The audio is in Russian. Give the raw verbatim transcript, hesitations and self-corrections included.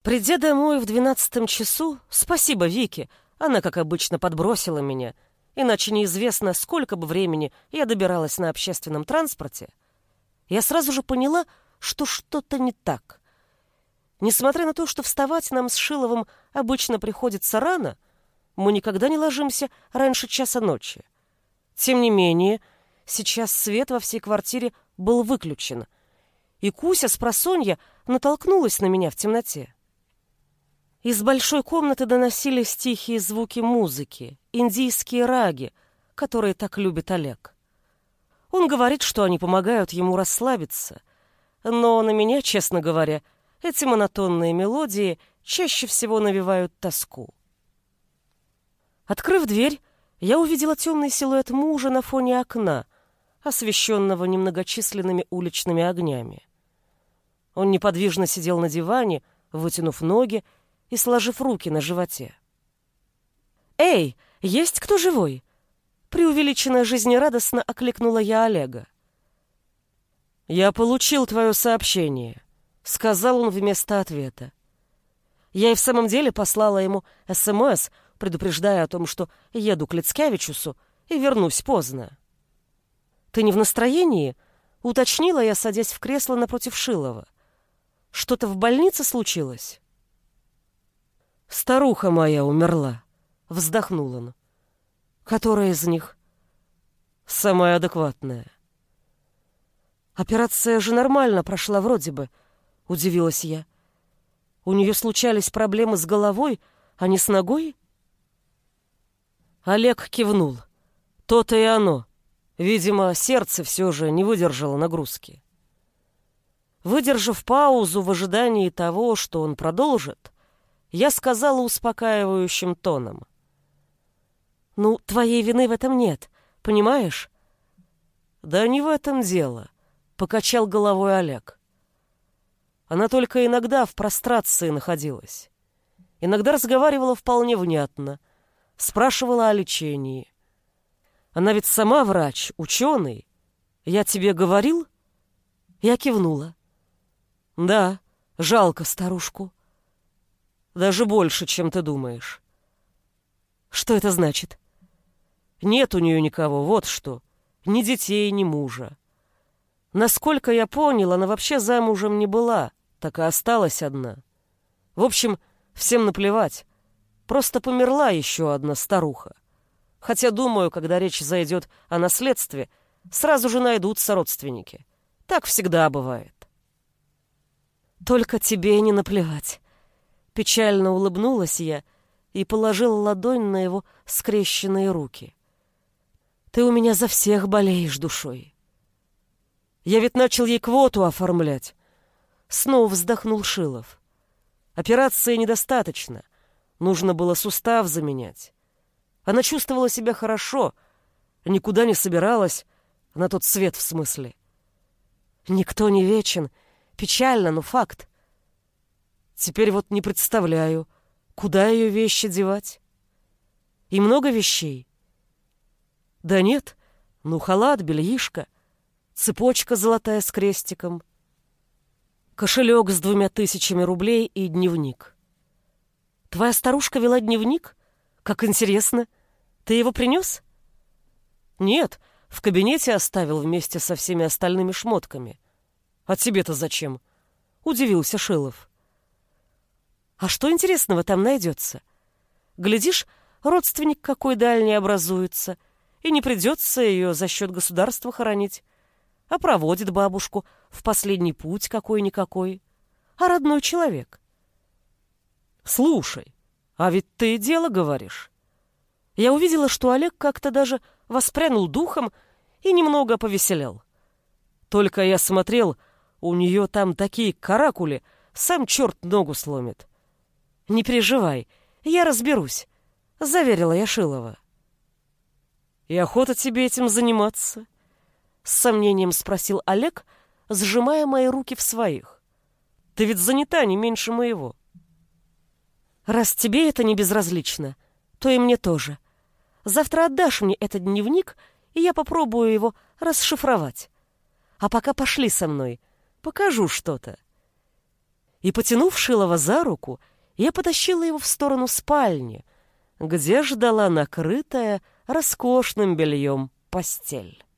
Придя домой в двенадцатом часу, спасибо Вике, она, как обычно, подбросила меня, иначе неизвестно, сколько бы времени я добиралась на общественном транспорте, я сразу же поняла, что что-то не так. Несмотря на то, что вставать нам с Шиловым обычно приходится рано, мы никогда не ложимся раньше часа ночи. Тем не менее, сейчас свет во всей квартире был выключен, и Куся с просонья натолкнулась на меня в темноте. Из большой комнаты доносились тихие звуки музыки, индийские раги, которые так любит Олег. Он говорит, что они помогают ему расслабиться, но на меня, честно говоря, эти монотонные мелодии чаще всего навевают тоску. Открыв дверь, я увидела темный силуэт мужа на фоне окна, освещенного немногочисленными уличными огнями. Он неподвижно сидел на диване, вытянув ноги и сложив руки на животе. «Эй, есть кто живой?» Преувеличенно жизнерадостно окликнула я Олега. «Я получил твое сообщение», — сказал он вместо ответа. Я и в самом деле послала ему СМС, предупреждая о том, что еду к Лицкевичусу и вернусь поздно. «Ты не в настроении?» — уточнила я, садясь в кресло напротив Шилова. «Что-то в больнице случилось?» «Старуха моя умерла», — вздохнул он. «Которая из них?» «Самая адекватная». «Операция же нормально прошла вроде бы», — удивилась я. «У нее случались проблемы с головой, а не с ногой?» Олег кивнул. «То-то и оно. Видимо, сердце все же не выдержало нагрузки». Выдержав паузу в ожидании того, что он продолжит, я сказала успокаивающим тоном. «Ну, твоей вины в этом нет, понимаешь?» «Да не в этом дело», — покачал головой Олег. Она только иногда в прострации находилась. Иногда разговаривала вполне внятно, спрашивала о лечении. Она ведь сама врач, ученый. Я тебе говорил?» Я кивнула. «Да, жалко старушку. Даже больше, чем ты думаешь». «Что это значит?» «Нет у нее никого, вот что. Ни детей, ни мужа. Насколько я понял, она вообще замужем не была, так и осталась одна. В общем, всем наплевать. Просто померла еще одна старуха. Хотя, думаю, когда речь зайдет о наследстве, сразу же найдутся родственники. Так всегда бывает». «Только тебе не наплевать». Печально улыбнулась я и положила ладонь на его скрещенные руки. «Ты у меня за всех болеешь душой». «Я ведь начал ей квоту оформлять». Снова вздохнул Шилов. «Операции недостаточно. Нужно было сустав заменять. Она чувствовала себя хорошо, никуда не собиралась, на тот свет в смысле. Никто не вечен, печально, но факт. Теперь вот не представляю, куда ее вещи девать. И много вещей?» «Да нет, ну халат, бельишко, цепочка золотая с крестиком, кошелек с двумя тысячами рублей и дневник». «Твоя старушка вела дневник? Как интересно. Ты его принес?» «Нет, в кабинете оставил вместе со всеми остальными шмотками. А тебе-то зачем?» — удивился Шилов. «А что интересного там найдется? Глядишь, родственник какой дальний образуется, и не придется ее за счет государства хоронить, а проводит бабушку в последний путь какой-никакой, а родной человек». «Слушай, а ведь ты дело говоришь». Я увидела, что Олег как-то даже воспрянул духом и немного повеселел. Только я смотрел, у нее там такие каракули, сам черт ногу сломит. «Не переживай, я разберусь», — заверила я Шилова. «И охота тебе этим заниматься?» — с сомнением спросил Олег, сжимая мои руки в своих. «Ты ведь занята не меньше моего». «Раз тебе это не безразлично, то и мне тоже. Завтра отдашь мне этот дневник, и я попробую его расшифровать. А пока пошли со мной, покажу что-то». И, потянув Шилова за руку, я потащила его в сторону спальни, где ждала накрытая роскошным бельем постель.